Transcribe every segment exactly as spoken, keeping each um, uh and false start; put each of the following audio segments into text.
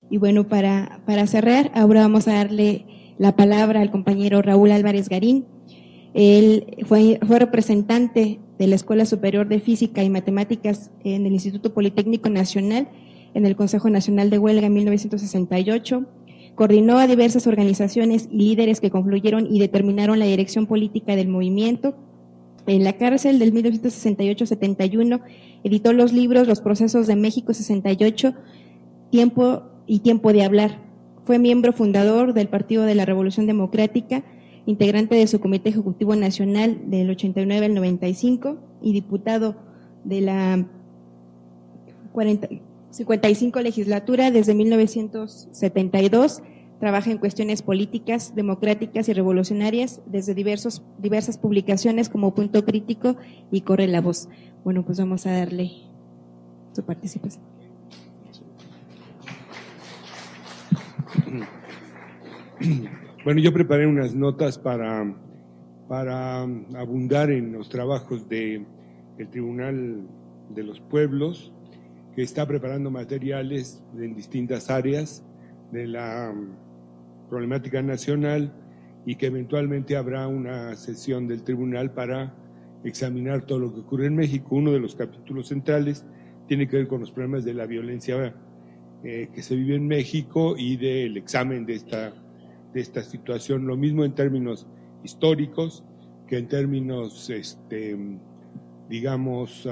Y bueno, para, para cerrar, ahora vamos a darle la palabra al compañero Raúl Álvarez Garín. Él fue, fue representante de la Escuela Superior de Física y Matemáticas en el Instituto Politécnico Nacional, en el Consejo Nacional de Huelga en mil novecientos sesenta y ocho. Coordinó a diversas organizaciones y líderes que confluyeron y determinaron la dirección política del movimiento. En la cárcel del mil novecientos sesenta y ocho a setenta y uno editó los libros Los procesos de México sesenta y ocho, Tiempo y Tiempo de Hablar. Fue miembro fundador del Partido de la Revolución Democrática, integrante de su Comité Ejecutivo Nacional del ochenta y nueve al noventa y cinco y diputado de la cuarenta, cincuenta y cinco legislatura desde mil novecientos setenta y dos. Trabaja en cuestiones políticas, democráticas y revolucionarias desde diversos, diversas publicaciones como Punto Crítico y Corre la Voz. Bueno, pues vamos a darle su participación. Bueno, yo preparé unas notas para, para abundar en los trabajos del Tribunal de los Pueblos, que está preparando materiales en distintas áreas de la problemática nacional y que eventualmente habrá una sesión del tribunal para examinar todo lo que ocurre en México. Uno de los capítulos centrales tiene que ver con los problemas de la violencia eh, que se vive en México y del examen de esta de esta situación, lo mismo en términos históricos que en términos, este, digamos,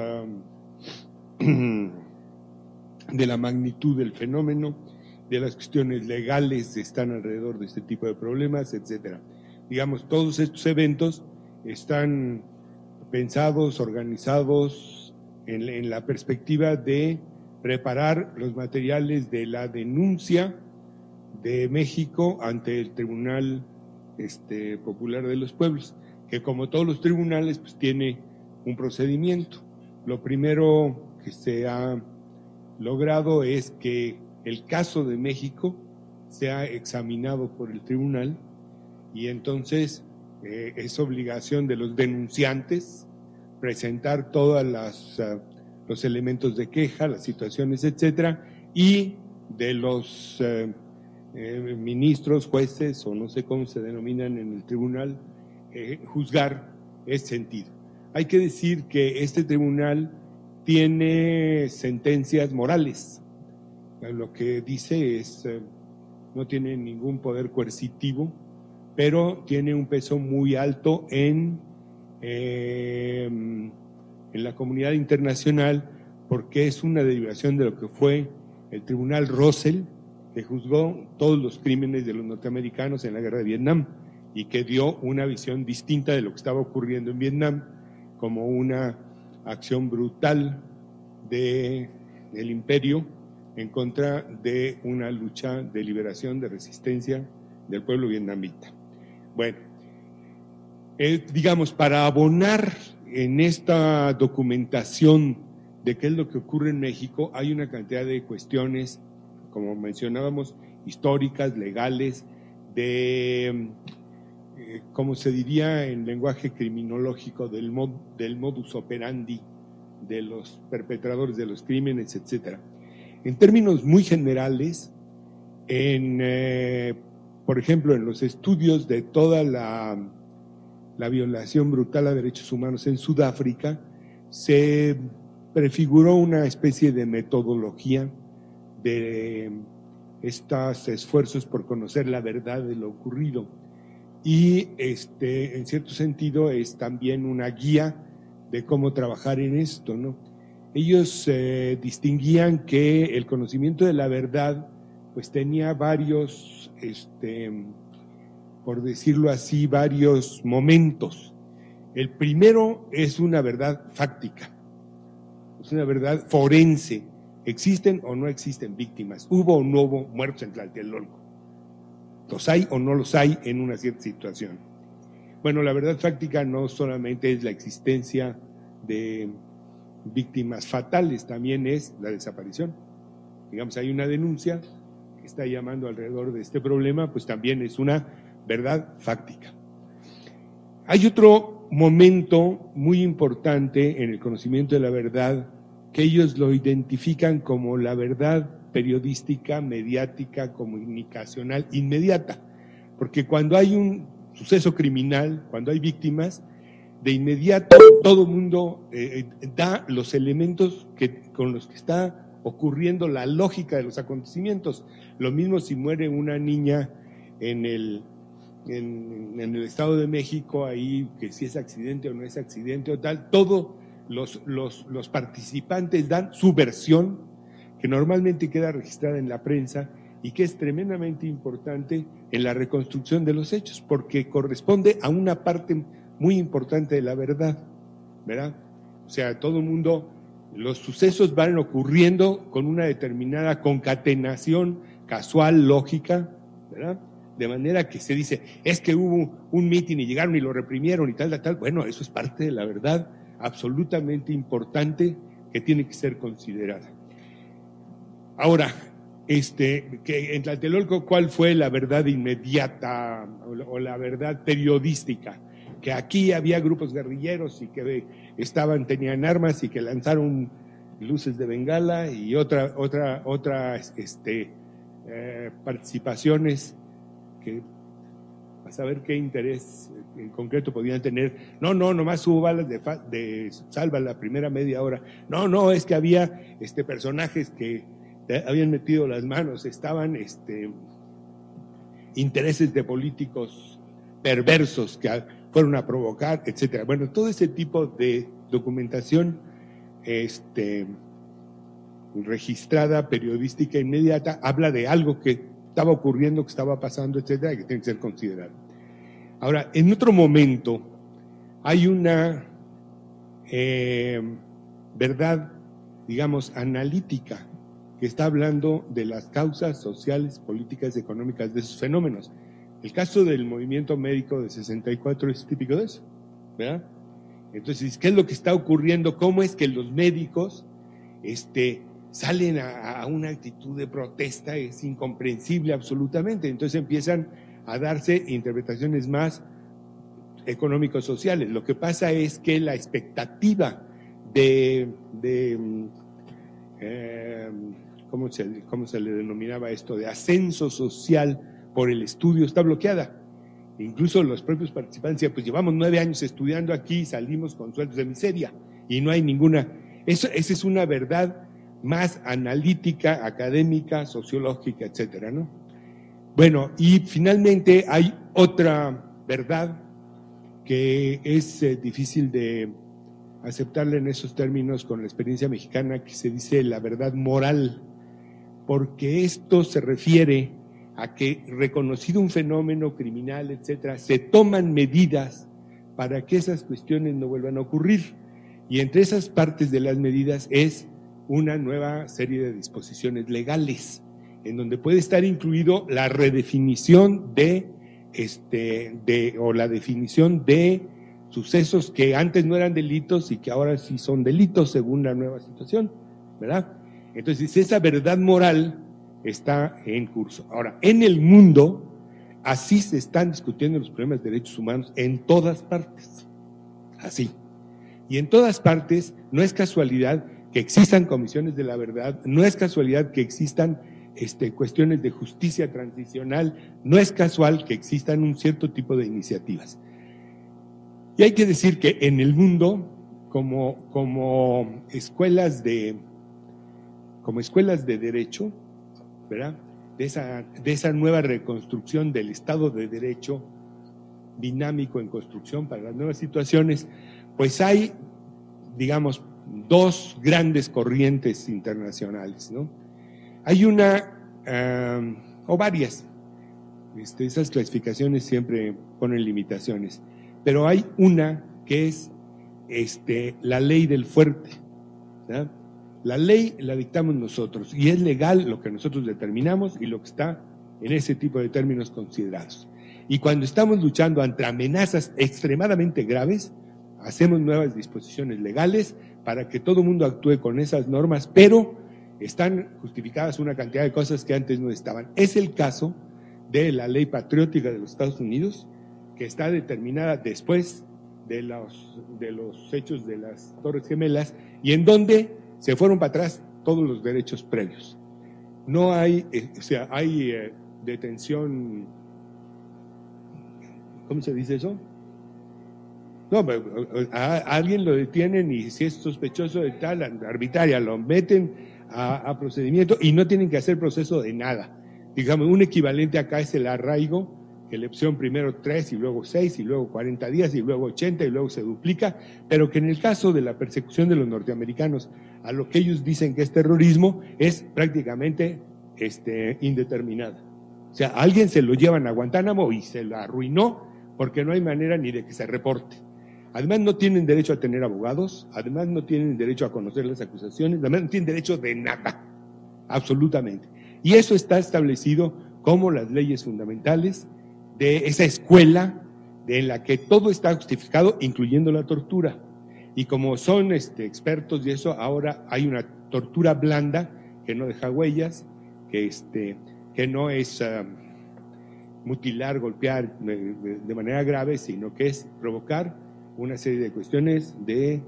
um, de la magnitud del fenómeno, de las cuestiones legales que están alrededor de este tipo de problemas, etcétera. Digamos, todos estos eventos están pensados, organizados en, en la perspectiva de preparar los materiales de la denuncia de México ante el Tribunal este, Popular de los Pueblos, que como todos los tribunales pues tiene un procedimiento. Lo primero que se ha logrado es que el caso de México sea examinado por el tribunal y entonces eh, es obligación de los denunciantes presentar todos uh, los elementos de queja, las situaciones, etcétera, y de los uh, Eh, ministros, jueces o no sé cómo se denominan en el tribunal, eh, juzgar ese sentido. Hay que decir que este tribunal tiene sentencias morales. Lo que dice es, eh, no tiene ningún poder coercitivo, pero tiene un peso muy alto en, eh, en la comunidad internacional porque es una derivación de lo que fue el Tribunal Russell, que juzgó todos los crímenes de los norteamericanos en la guerra de Vietnam y que dio una visión distinta de lo que estaba ocurriendo en Vietnam como una acción brutal de, del imperio en contra de una lucha de liberación, de resistencia del pueblo vietnamita. Bueno, eh, digamos, para abonar en esta documentación de qué es lo que ocurre en México, hay una cantidad de cuestiones, como mencionábamos, históricas, legales, de, eh, como se diría en lenguaje criminológico, del, mod, del modus operandi de los perpetradores de los crímenes, etcétera. En términos muy generales, en, eh, por ejemplo, en los estudios de toda la, la violación brutal a derechos humanos en Sudáfrica, se prefiguró una especie de metodología de estos esfuerzos por conocer la verdad de lo ocurrido y este, en cierto sentido es también una guía de cómo trabajar en esto, ¿no? Ellos eh, distinguían que el conocimiento de la verdad pues tenía varios, este, por decirlo así, varios momentos. El primero es una verdad fáctica, es una verdad forense. ¿Existen o no existen víctimas? ¿Hubo o no hubo muertos en Tlatelolco? ¿Los hay o no los hay en una cierta situación? Bueno, la verdad fáctica no solamente es la existencia de víctimas fatales, también es la desaparición. Digamos, hay una denuncia que está llamando alrededor de este problema, pues también es una verdad fáctica. Hay otro momento muy importante en el conocimiento de la verdad que ellos lo identifican como la verdad periodística, mediática, comunicacional inmediata. Porque cuando hay un suceso criminal, cuando hay víctimas, de inmediato todo el mundo eh, da los elementos que, con los que está ocurriendo la lógica de los acontecimientos. Lo mismo si muere una niña en el, en, en el Estado de México, ahí que si es accidente o no es accidente o tal, todos los, los, los participantes dan su versión, que normalmente queda registrada en la prensa y que es tremendamente importante en la reconstrucción de los hechos, porque corresponde a una parte muy importante de la verdad, ¿verdad? O sea, todo el mundo, los sucesos van ocurriendo con una determinada concatenación casual, lógica, ¿verdad? De manera que se dice, es que hubo un mitin y llegaron y lo reprimieron y tal, tal, tal. Bueno, eso es parte de la verdad absolutamente importante que tiene que ser considerada. Ahora, este, que en Tlatelolco, ¿cuál fue la verdad inmediata o la verdad periodística? Que aquí había grupos guerrilleros y que estaban, tenían armas y que lanzaron luces de bengala y otra, otra, otra, este, eh, participaciones que a saber qué interés en concreto podían tener. No, no, nomás hubo balas de, de salva la primera media hora. No, no, es que había este, personajes que habían metido las manos, estaban este, intereses de políticos perversos que fueron a provocar, etcétera. Bueno, todo ese tipo de documentación este, registrada, periodística, inmediata, habla de algo que estaba ocurriendo, que estaba pasando, etcétera, y que tiene que ser considerado. Ahora, en otro momento, hay una eh, verdad, digamos, analítica, que está hablando de las causas sociales, políticas y económicas de esos fenómenos. El caso del movimiento médico de sesenta y cuatro es típico de eso, ¿verdad? Entonces, ¿qué es lo que está ocurriendo? ¿Cómo es que los médicos este, salen a, a una actitud de protesta? Es incomprensible absolutamente. Entonces empiezan a darse interpretaciones más económico-sociales. Lo que pasa es que la expectativa de, de eh, ¿cómo se, cómo se le denominaba esto? De ascenso social por el estudio está bloqueada. Incluso los propios participantes decían, pues llevamos nueve años estudiando aquí y salimos con sueldos de miseria y no hay ninguna. Eso, esa es una verdad más analítica, académica, sociológica, etcétera, ¿no? Bueno, y finalmente hay otra verdad que es eh, difícil de aceptarla en esos términos con la experiencia mexicana, que se dice la verdad moral, porque esto se refiere a que, reconocido un fenómeno criminal, etcétera, se toman medidas para que esas cuestiones no vuelvan a ocurrir. Y entre esas partes de las medidas es una nueva serie de disposiciones legales, en donde puede estar incluido la redefinición de, este, de o la definición de sucesos que antes no eran delitos y que ahora sí son delitos según la nueva situación, ¿verdad? Entonces, esa verdad moral está en curso. Ahora, en el mundo, así se están discutiendo los problemas de derechos humanos en todas partes. Así. Y en todas partes no es casualidad que existan comisiones de la verdad, no es casualidad que existan este, cuestiones de justicia transicional, no es casual que existan un cierto tipo de iniciativas. Y hay que decir que en el mundo, como, como escuelas de, como escuelas de derecho, ¿verdad? De esa, de esa nueva reconstrucción del Estado de Derecho dinámico en construcción para las nuevas situaciones, pues hay, digamos, dos grandes corrientes internacionales, ¿no? Hay una, um, o varias, este, esas clasificaciones siempre ponen limitaciones, pero hay una que es este, la ley del fuerte, ¿verdad? La ley la dictamos nosotros y es legal lo que nosotros determinamos y lo que está en ese tipo de términos considerados. Y cuando estamos luchando ante amenazas extremadamente graves, hacemos nuevas disposiciones legales para que todo el mundo actúe con esas normas, pero están justificadas una cantidad de cosas que antes no estaban. Es el caso de la ley patriótica de los Estados Unidos, que está determinada después de los, de los hechos de las Torres Gemelas y en donde se fueron para atrás todos los derechos previos. no hay, eh, o sea, hay eh, detención, ¿cómo se dice eso? No, a, a alguien lo detienen y si es sospechoso de tal, arbitraria, lo meten a, a procedimiento y no tienen que hacer proceso de nada. Digamos, un equivalente acá es el arraigo, que la opción primero tres y luego seis y luego cuarenta días y luego ochenta y luego se duplica, pero que en el caso de la persecución de los norteamericanos a lo que ellos dicen que es terrorismo es prácticamente este, indeterminada. O sea, a alguien se lo llevan a Guantánamo y se lo arruinó porque no hay manera ni de que se reporte. Además no tienen derecho a tener abogados, además no tienen derecho a conocer las acusaciones, además no tienen derecho de nada, absolutamente. Y eso está establecido como las leyes fundamentales de esa escuela en la que todo está justificado, incluyendo la tortura. Y como son este, expertos y eso, ahora hay una tortura blanda que no deja huellas, que, este, que no es uh, mutilar, golpear de, de, de manera grave, sino que es provocar una serie de cuestiones de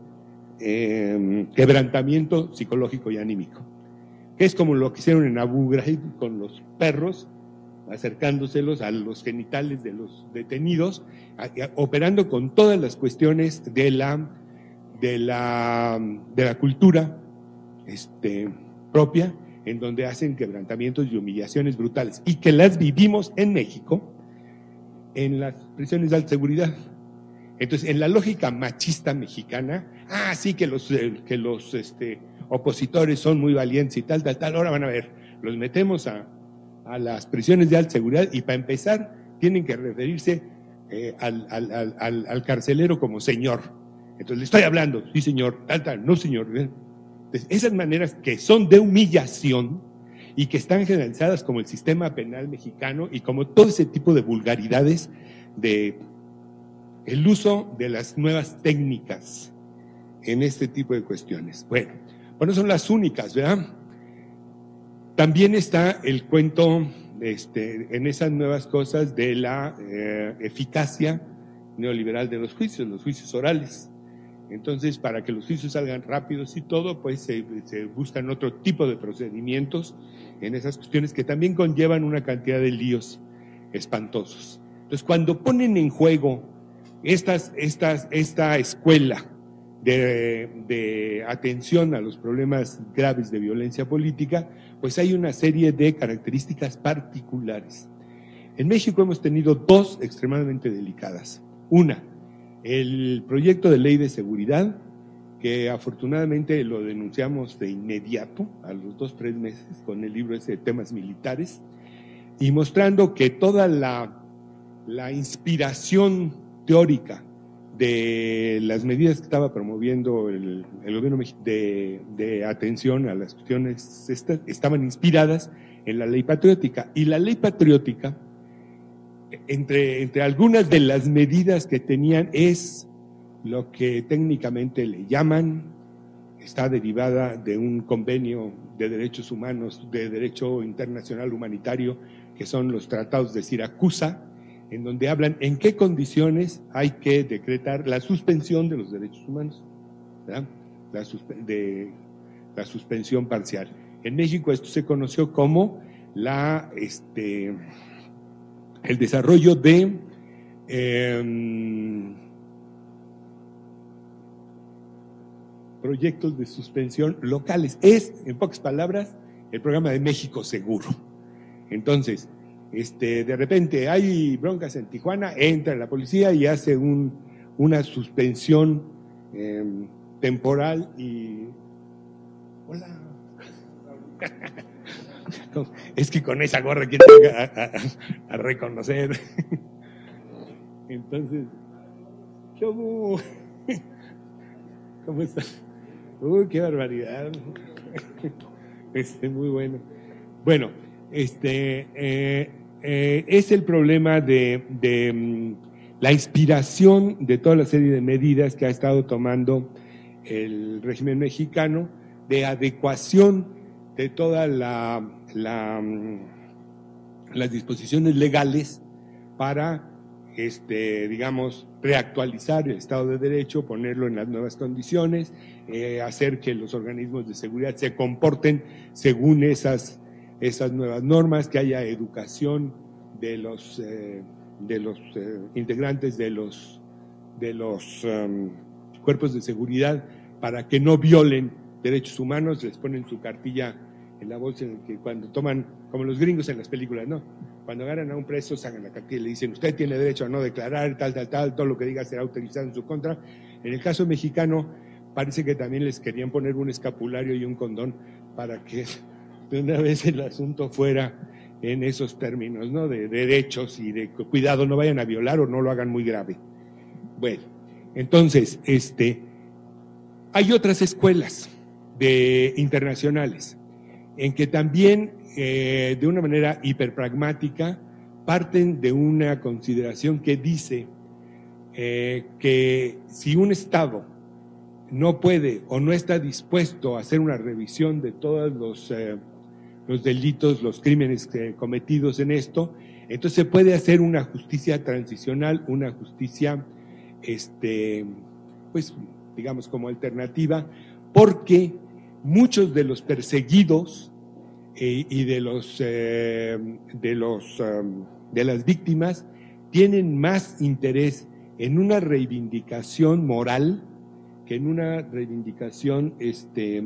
eh, quebrantamiento psicológico y anímico, que es como lo que hicieron en Abu Ghraib con los perros, acercándoselos a los genitales de los detenidos, a, a, operando con todas las cuestiones de la, de la, de la cultura este, propia, en donde hacen quebrantamientos y humillaciones brutales, y que las vivimos en México, en las prisiones de alta seguridad. Entonces, en la lógica machista mexicana, ah, sí que los, eh, que los este, opositores son muy valientes y tal, tal, tal, ahora van a ver, los metemos a, a las prisiones de alta seguridad y para empezar tienen que referirse eh, al, al, al, al carcelero como señor. Entonces, le estoy hablando, sí señor, tal, tal, no señor. Entonces, esas maneras que son de humillación y que están generalizadas como el sistema penal mexicano y como todo ese tipo de vulgaridades de el uso de las nuevas técnicas en este tipo de cuestiones. Bueno, bueno, son las únicas, ¿verdad? También está el cuento este, en esas nuevas cosas de la eh, eficacia neoliberal de los juicios, los juicios orales. Entonces, para que los juicios salgan rápidos y todo, pues se, se buscan otro tipo de procedimientos en esas cuestiones que también conllevan una cantidad de líos espantosos. Entonces, cuando ponen en juego Estas, estas, esta escuela de, de atención a los problemas graves de violencia política, pues hay una serie de características particulares. En México hemos tenido dos extremadamente delicadas. Una, el proyecto de ley de seguridad, que afortunadamente lo denunciamos de inmediato, a los dos, tres meses, con el libro ese de temas militares, y mostrando que toda la, la inspiración teórica de las medidas que estaba promoviendo el, el gobierno de, de atención a las cuestiones estas, estaban inspiradas en la ley patriótica. Y la ley patriótica, entre, entre algunas de las medidas que tenían, es lo que técnicamente le llaman, está derivada de un convenio de derechos humanos, de derecho internacional humanitario, que son los tratados de Siracusa, en donde hablan en qué condiciones hay que decretar la suspensión de los derechos humanos, ¿verdad? La, suspe- de, la suspensión parcial. En México esto se conoció como la, este, el desarrollo de eh, proyectos de suspensión locales. Es, en pocas palabras, el programa de México Seguro. Entonces, Este, de repente hay broncas en Tijuana, entra la policía y hace un, una suspensión eh, temporal y... Hola. Es que con esa gorra quiero a, a, a reconocer. Entonces, ¿cómo, ¿cómo estás? Uy, qué barbaridad. Este, muy bueno. Bueno, este... Eh, Eh, es el problema de, de um, la inspiración de toda la serie de medidas que ha estado tomando el régimen mexicano, de adecuación de todas la, la, um, las disposiciones legales para, este, digamos, reactualizar el Estado de Derecho, ponerlo en las nuevas condiciones, eh, hacer que los organismos de seguridad se comporten según esas esas nuevas normas, que haya educación de los, eh, de los eh, integrantes de los, de los um, cuerpos de seguridad para que no violen derechos humanos. Les ponen su cartilla en la bolsa, en que cuando toman, como los gringos en las películas, ¿no? Cuando agarran a un preso, sacan la cartilla y le dicen, usted tiene derecho a no declarar, tal, tal, tal, todo lo que diga será utilizado en su contra. En el caso mexicano, parece que también les querían poner un escapulario y un condón para que de una vez el asunto fuera en esos términos, ¿no? De derechos y de cuidado, no vayan a violar o no lo hagan muy grave. Bueno, entonces, este, hay otras escuelas de, internacionales en que también, eh, de una manera hiperpragmática, parten de una consideración que dice eh, que si un Estado no puede o no está dispuesto a hacer una revisión de todos los, eh, los delitos, los crímenes eh, cometidos en esto, entonces se puede hacer una justicia transicional, una justicia, este, pues, digamos, como alternativa, porque muchos de los perseguidos eh, y de los, eh, de los um, de las víctimas tienen más interés en una reivindicación moral que en una reivindicación este,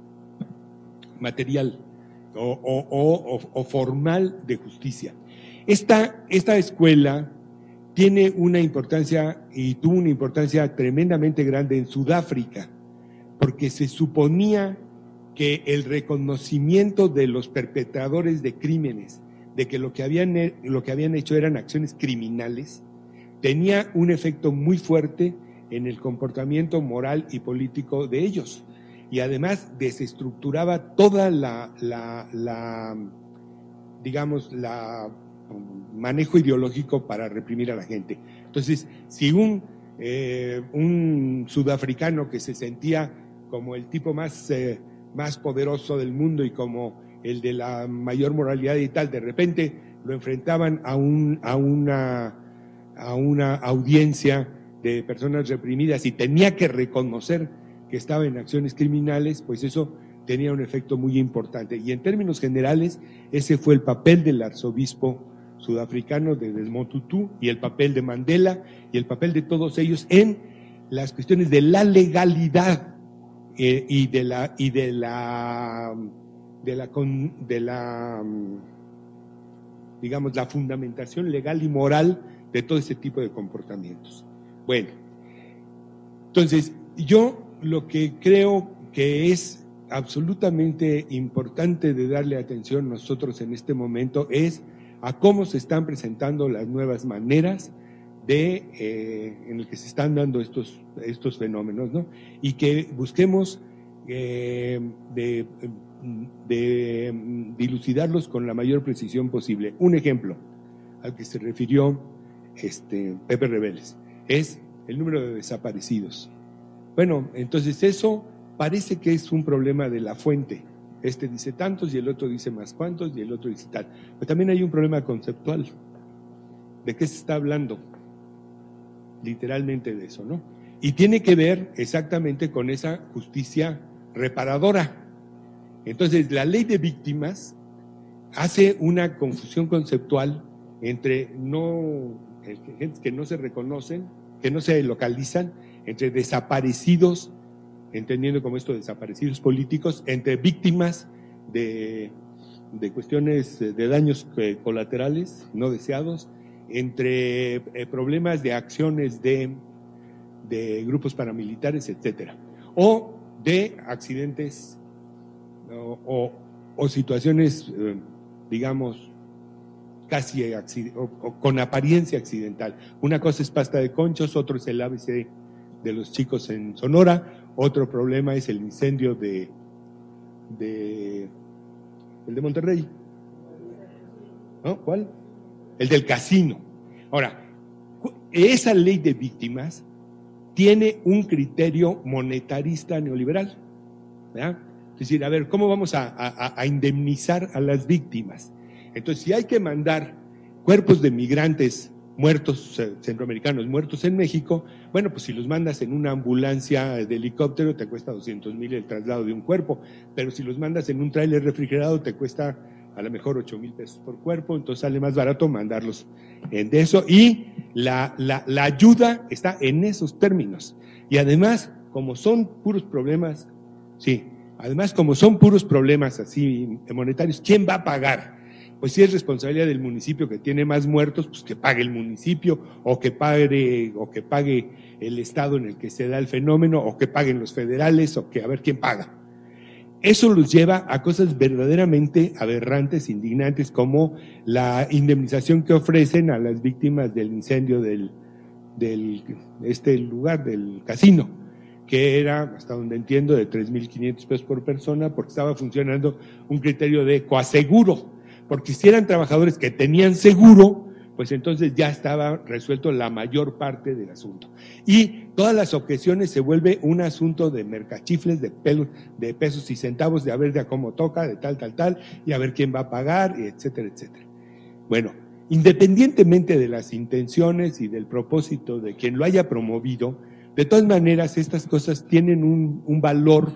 material o, o, o, o formal de justicia. Esta, esta escuela tiene una importancia y tuvo una importancia tremendamente grande en Sudáfrica, porque se suponía que el reconocimiento de los perpetradores de crímenes, de que lo que habían, lo que habían hecho eran acciones criminales, tenía un efecto muy fuerte en el comportamiento moral y político de ellos, y además desestructuraba toda la, la, la digamos, la manejo ideológico para reprimir a la gente. Entonces, si un, eh, un sudafricano que se sentía como el tipo más, eh, más poderoso del mundo y como el de la mayor moralidad y tal, de repente lo enfrentaban a, un, a, una, a una audiencia de personas reprimidas y tenía que reconocer que estaba en acciones criminales, pues eso tenía un efecto muy importante. Y en términos generales, ese fue el papel del arzobispo sudafricano de Desmond Tutu y el papel de Mandela y el papel de todos ellos en las cuestiones de la legalidad eh, y de la y de la de la con, de la digamos la fundamentación legal y moral de todo ese tipo de comportamientos. Bueno, entonces yo lo que creo que es absolutamente importante de darle atención nosotros en este momento es a cómo se están presentando las nuevas maneras de, eh, en el que se están dando estos, estos fenómenos, ¿no? Y que busquemos eh, de, de dilucidarlos con la mayor precisión posible. Un ejemplo al que se refirió este, Pepe Rebeles es el número de desaparecidos. Bueno, entonces eso parece que es un problema de la fuente. Este dice tantos y el otro dice más cuantos y el otro dice tal. Pero también hay un problema conceptual. ¿De qué se está hablando? Literalmente de eso, ¿no? Y tiene que ver exactamente con esa justicia reparadora. Entonces, la ley de víctimas hace una confusión conceptual entre no, gentes que no se reconocen, que no se localizan, entre desaparecidos, entendiendo como esto desaparecidos políticos, entre víctimas de, de cuestiones de daños colaterales no deseados, entre eh, problemas de acciones de, de grupos paramilitares, etcétera, o de accidentes o, o, o situaciones, eh, digamos, casi o, o con apariencia accidental. Una cosa es pasta de conchos, otro es el A B C de los chicos en Sonora, otro problema es el incendio de, de el de Monterrey, ¿no? ¿Cuál? El del casino. Ahora, esa ley de víctimas tiene un criterio monetarista neoliberal, ¿verdad? Es decir, a ver, ¿cómo vamos a, a, a indemnizar a las víctimas? Entonces, si hay que mandar cuerpos de migrantes muertos, centroamericanos muertos en México, bueno, pues si los mandas en una ambulancia de helicóptero te cuesta doscientos mil el traslado de un cuerpo, pero si los mandas en un tráiler refrigerado te cuesta a lo mejor ocho mil pesos por cuerpo, entonces sale más barato mandarlos en de eso, y la, la, la ayuda está en esos términos. Y además, como son puros problemas, sí, además como son puros problemas así monetarios, ¿quién va a pagar? Pues si es responsabilidad del municipio que tiene más muertos, pues que pague el municipio, o que pague, o que pague el estado en el que se da el fenómeno, o que paguen los federales, o que a ver quién paga. Eso los lleva a cosas verdaderamente aberrantes, indignantes, como la indemnización que ofrecen a las víctimas del incendio del, del este lugar, del casino, que era, hasta donde entiendo, de tres mil quinientos pesos por persona, porque estaba funcionando un criterio de coaseguro, porque si eran trabajadores que tenían seguro, pues entonces ya estaba resuelto la mayor parte del asunto. Y todas las objeciones se vuelve un asunto de mercachifles, de, pelos, de pesos y centavos, de a ver de a cómo toca, de tal, tal, tal, y a ver quién va a pagar, etcétera, etcétera. Bueno, independientemente de las intenciones y del propósito de quien lo haya promovido, de todas maneras estas cosas tienen un, un valor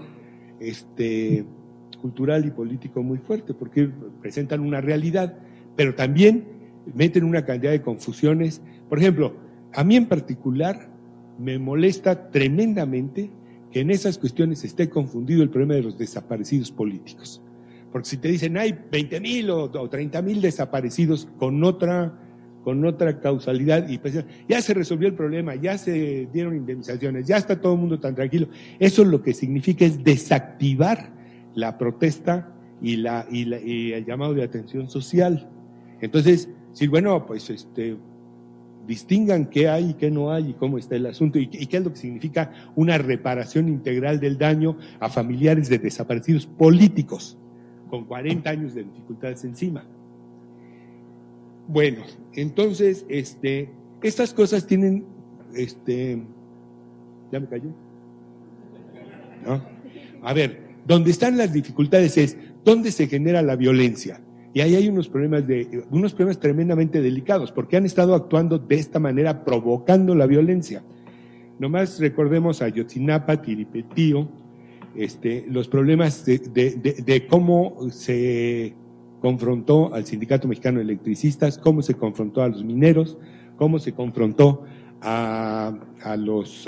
este, cultural y político muy fuerte, porque presentan una realidad, pero también meten una cantidad de confusiones. Por ejemplo, a mí en particular me molesta tremendamente que en esas cuestiones esté confundido el problema de los desaparecidos políticos. Porque si te dicen hay veinte mil o, o treinta mil desaparecidos con otra, con otra causalidad, y pues ya se resolvió el problema, ya se dieron indemnizaciones, ya está todo el mundo tan tranquilo, eso lo que significa es desactivar la protesta y, la, y, la, y el llamado de atención social. Entonces, sí, bueno, pues este, distingan qué hay y qué no hay y cómo está el asunto, y, y qué es lo que significa una reparación integral del daño a familiares de desaparecidos políticos con cuarenta años de dificultades encima. Bueno, entonces, este, estas cosas tienen, este, ¿ya me cayó? ¿No? A ver, donde están las dificultades es dónde se genera la violencia. Y ahí hay unos problemas, de, unos problemas tremendamente delicados, porque han estado actuando de esta manera, provocando la violencia. Nomás recordemos a Ayotzinapa, Tiripetío, este, los problemas de, de, de, de cómo se confrontó al Sindicato Mexicano de Electricistas, cómo se confrontó a los mineros, cómo se confrontó a, a, los,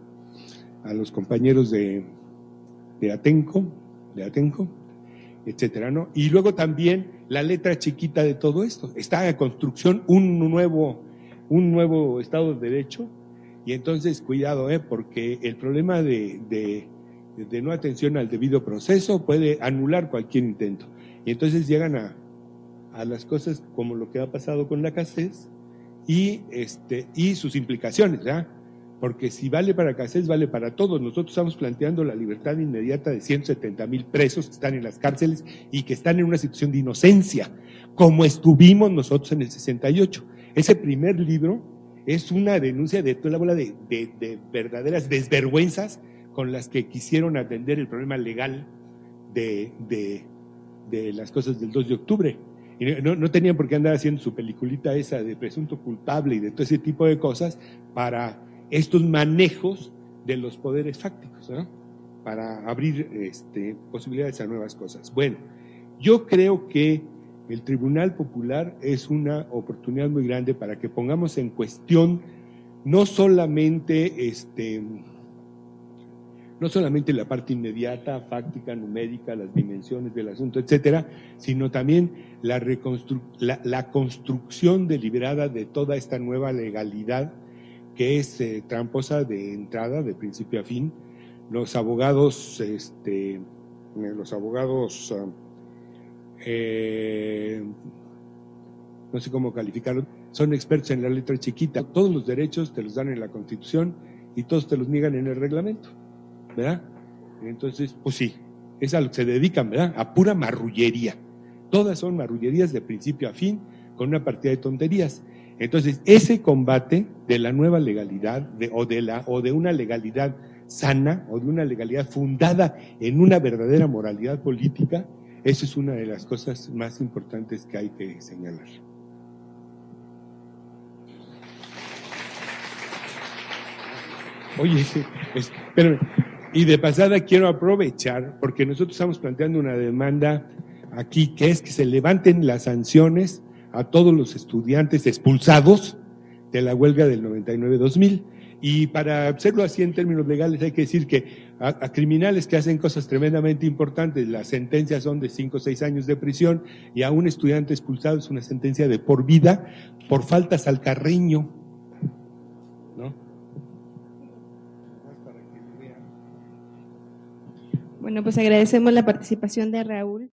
a los compañeros de, de Atenco, de Atenco, etcétera, ¿no? Y luego también la letra chiquita de todo esto. Está en construcción un nuevo, un nuevo Estado de Derecho, y entonces cuidado, ¿eh? Porque el problema de, de, de no atención al debido proceso puede anular cualquier intento. Y entonces llegan a, a las cosas como lo que ha pasado con la Cases y, este, y sus implicaciones, ¿verdad? Porque si vale para Cases, vale para todos. Nosotros estamos planteando la libertad inmediata de ciento setenta mil presos que están en las cárceles y que están en una situación de inocencia, como estuvimos nosotros en el sesenta y ocho. Ese primer libro es una denuncia de toda la bola de, de, de verdaderas desvergüenzas con las que quisieron atender el problema legal de, de, de las cosas del dos de octubre. Y no, no tenían por qué andar haciendo su peliculita esa de presunto culpable y de todo ese tipo de cosas para estos manejos de los poderes fácticos, ¿no? Para abrir este, posibilidades a nuevas cosas. Bueno, yo creo que el Tribunal Popular es una oportunidad muy grande para que pongamos en cuestión no solamente, este, no solamente la parte inmediata, fáctica, numérica, las dimensiones del asunto, etcétera, sino también la, reconstru- la, la construcción deliberada de toda esta nueva legalidad que es eh, tramposa de entrada, de principio a fin. Los abogados, este, los abogados, eh, no sé cómo calificarlo, son expertos en la letra chiquita. Todos los derechos te los dan en la Constitución y todos te los niegan en el reglamento, ¿verdad? Entonces, pues sí, es a lo que se dedican, ¿verdad? A pura marrullería. Todas son marrullerías de principio a fin, con una partida de tonterías. Entonces, ese combate de la nueva legalidad de, o, de la, o de una legalidad sana o de una legalidad fundada en una verdadera moralidad política, eso es una de las cosas más importantes que hay que señalar. Oye, espérame, y de pasada quiero aprovechar, porque nosotros estamos planteando una demanda aquí, que es que se levanten las sanciones a todos los estudiantes expulsados de la huelga del noventa y nueve dos mil. Y para hacerlo así en términos legales hay que decir que a, a criminales que hacen cosas tremendamente importantes, las sentencias son de cinco o seis años de prisión, y a un estudiante expulsado es una sentencia de por vida por faltas al carreño, ¿no? Bueno, pues agradecemos la participación de Raúl.